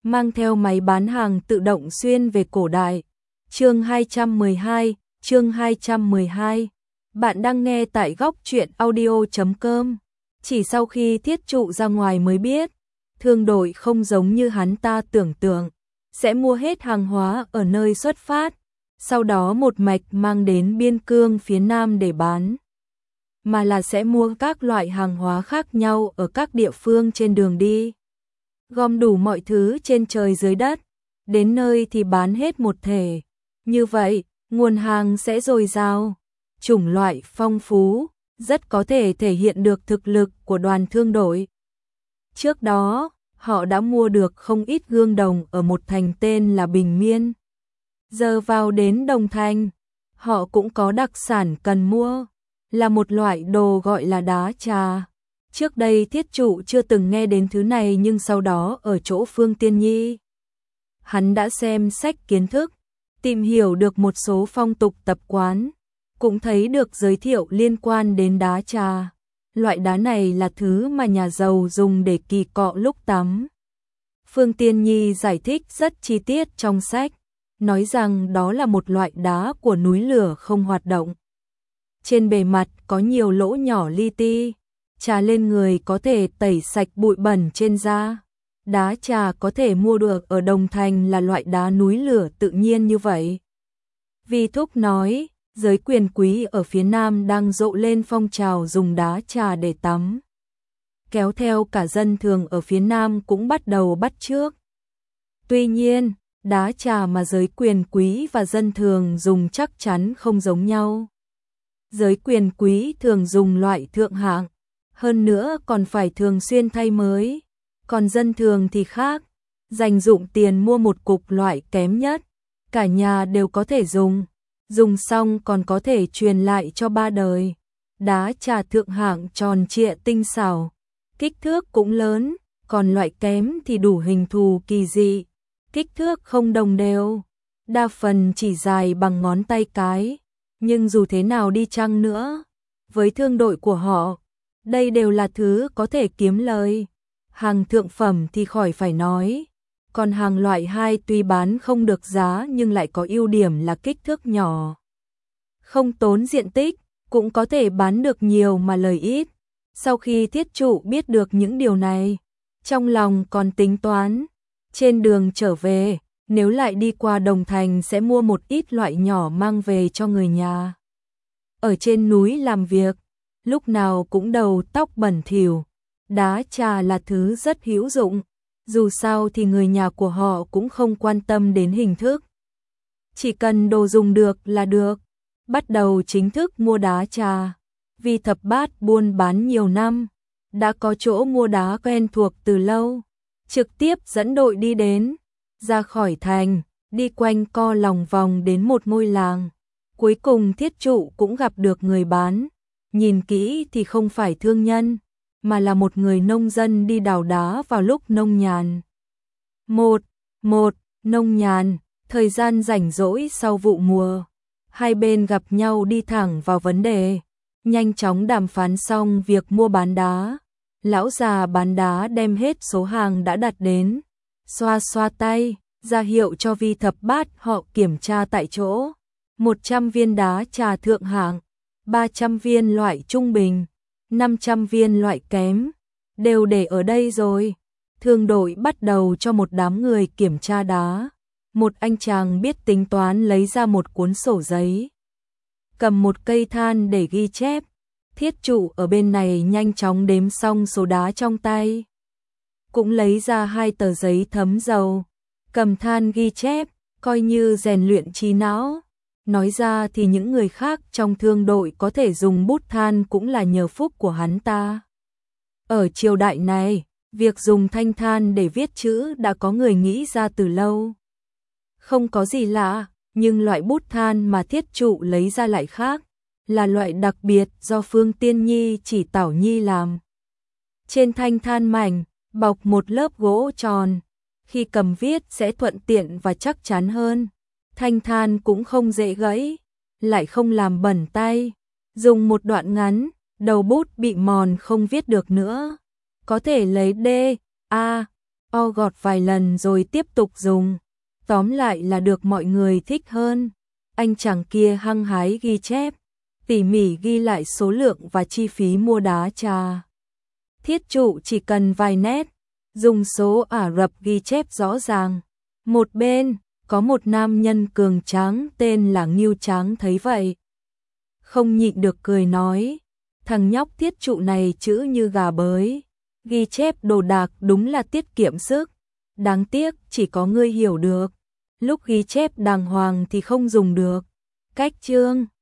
mang theo máy bán hàng tự động xuyên về cổ đại. Chương 212. Bạn đang nghe tại góc truyện audio.com. Chỉ sau khi Thiết Trụ ra ngoài mới biết, Thương Đội không giống như hắn ta tưởng tượng, sẽ mua hết hàng hóa ở nơi xuất phát, sau đó một mạch mang đến biên cương phía Nam để bán, mà là sẽ mua các loại hàng hóa khác nhau ở các địa phương trên đường đi. Gom đủ mọi thứ trên trời dưới đất, đến nơi thì bán hết một thể. Như vậy, nguồn hàng sẽ dồi dào, chủng loại phong phú, rất có thể thể hiện được thực lực của đoàn Thương Đội. Trước đó, họ đã mua được không ít gương đồng ở một thành tên là Bình Miên. Giờ vào đến Đồng Thành, họ cũng có đặc sản cần mua, là một loại đồ gọi là đá trà. Trước đây Thiết Trụ chưa từng nghe đến thứ này, nhưng sau đó ở chỗ Phương Tiên Nhi, hắn đã xem sách kiến thức, tìm hiểu được một số phong tục tập quán, cũng thấy được giới thiệu liên quan đến đá trà. Loại đá này là thứ mà nhà giàu dùng để kỳ cọ lúc tắm. Phương Tiên Nhi giải thích rất chi tiết trong sách, nói rằng đó là một loại đá của núi lửa không hoạt động. Trên bề mặt có nhiều lỗ nhỏ li ti, trà lên người có thể tẩy sạch bụi bẩn trên da. Đá trà có thể mua được ở Đồng Thành là loại đá núi lửa tự nhiên như vậy. Vi Thúc nói, giới quyền quý ở phía Nam đang rộ lên phong trào dùng đá trà để tắm. Kéo theo cả dân thường ở phía Nam cũng bắt đầu bắt chước. Tuy nhiên, đá trà mà giới quyền quý và dân thường dùng chắc chắn không giống nhau. Giới quyền quý thường dùng loại thượng hạng, hơn nữa còn phải thường xuyên thay mới. Còn dân thường thì khác, dành dụng tiền mua một cục loại kém nhất, cả nhà đều có thể dùng xong còn có thể truyền lại cho 3 đời. Đá trà thượng hạng tròn trịa tinh xảo, kích thước cũng lớn, còn loại kém thì đủ hình thù kỳ dị, kích thước không đồng đều, đa phần chỉ dài bằng ngón tay cái. Nhưng dù thế nào đi chăng nữa, với Thương Đội của họ, đây đều là thứ có thể kiếm lời. Hàng thượng phẩm thì khỏi phải nói, còn hàng loại 2 tuy bán không được giá nhưng lại có ưu điểm là kích thước nhỏ, không tốn diện tích, cũng có thể bán được nhiều mà lời ít. Sau khi Thiết Trụ biết được những điều này, trong lòng còn tính toán, trên đường trở về, nếu lại đi qua Đồng Thành sẽ mua một ít loại nhỏ mang về cho người nhà. Ở trên núi làm việc, lúc nào cũng đầu tóc bẩn thỉu, đá trà là thứ rất hữu dụng, dù sao thì người nhà của họ cũng không quan tâm đến hình thức. Chỉ cần đồ dùng được là được. Bắt đầu chính thức mua đá trà, vì Thập Bát buôn bán nhiều năm, đã có chỗ mua đá quen thuộc từ lâu, trực tiếp dẫn đội đi đến, ra khỏi thành, đi quanh co lòng vòng đến một ngôi làng. Cuối cùng Thiết Trụ cũng gặp được người bán, nhìn kỹ thì không phải thương nhân, mà là một người nông dân đi đào đá vào lúc nông nhàn. Nông nhàn, thời gian rảnh rỗi sau vụ mùa. Hai bên gặp nhau đi thẳng vào vấn đề, nhanh chóng đàm phán xong việc mua bán đá. Lão già bán đá đem hết số hàng đã đặt đến, xoa xoa tay, ra hiệu cho Vi Thập Bát họ kiểm tra tại chỗ. 100 viên đá trà thượng hạng, 300 viên loại trung bình, 500 viên loại kém, đều để ở đây rồi. Thương Đội bắt đầu cho một đám người kiểm tra đá. Một anh chàng biết tính toán lấy ra một cuốn sổ giấy, cầm một cây than để ghi chép. Thiết Trụ ở bên này nhanh chóng đếm xong số đá trong tay, cũng lấy ra 2 tờ giấy thấm dầu, cầm than ghi chép, coi như rèn luyện trí não. Nói ra thì những người khác trong Thương Đội có thể dùng bút than cũng là nhờ phúc của hắn ta. Ở triều đại này, việc dùng thanh than để viết chữ đã có người nghĩ ra từ lâu. Không có gì lạ, nhưng loại bút than mà Thiết Trụ lấy ra lại khác, là loại đặc biệt do Phương Tiên Nhi chỉ Tảo Nhi làm. Trên thanh than mảnh, bọc một lớp gỗ tròn, khi cầm viết sẽ thuận tiện và chắc chắn hơn. Thanh than cũng không dễ gãy, lại không làm bẩn tay. Dùng một đoạn ngắn, đầu bút bị mòn không viết được nữa. Có thể lấy D, A, gọt vài lần rồi tiếp tục dùng. Tóm lại là được mọi người thích hơn. Anh chàng kia hăng hái ghi chép, tỉ mỉ ghi lại số lượng và chi phí mua đá trà. Thiết trụ chỉ cần vài nét, dùng số Ả Rập ghi chép rõ ràng. Một bên, có một nam nhân cường tráng tên là Ngưu Tráng thấy vậy. Không nhịn được cười nói, thằng nhóc thiết trụ này chữ như gà bới, ghi chép đồ đạc đúng là tiết kiệm sức. Đáng tiếc chỉ có ngươi hiểu được, lúc ghi chép đàng hoàng thì không dùng được. Cách chương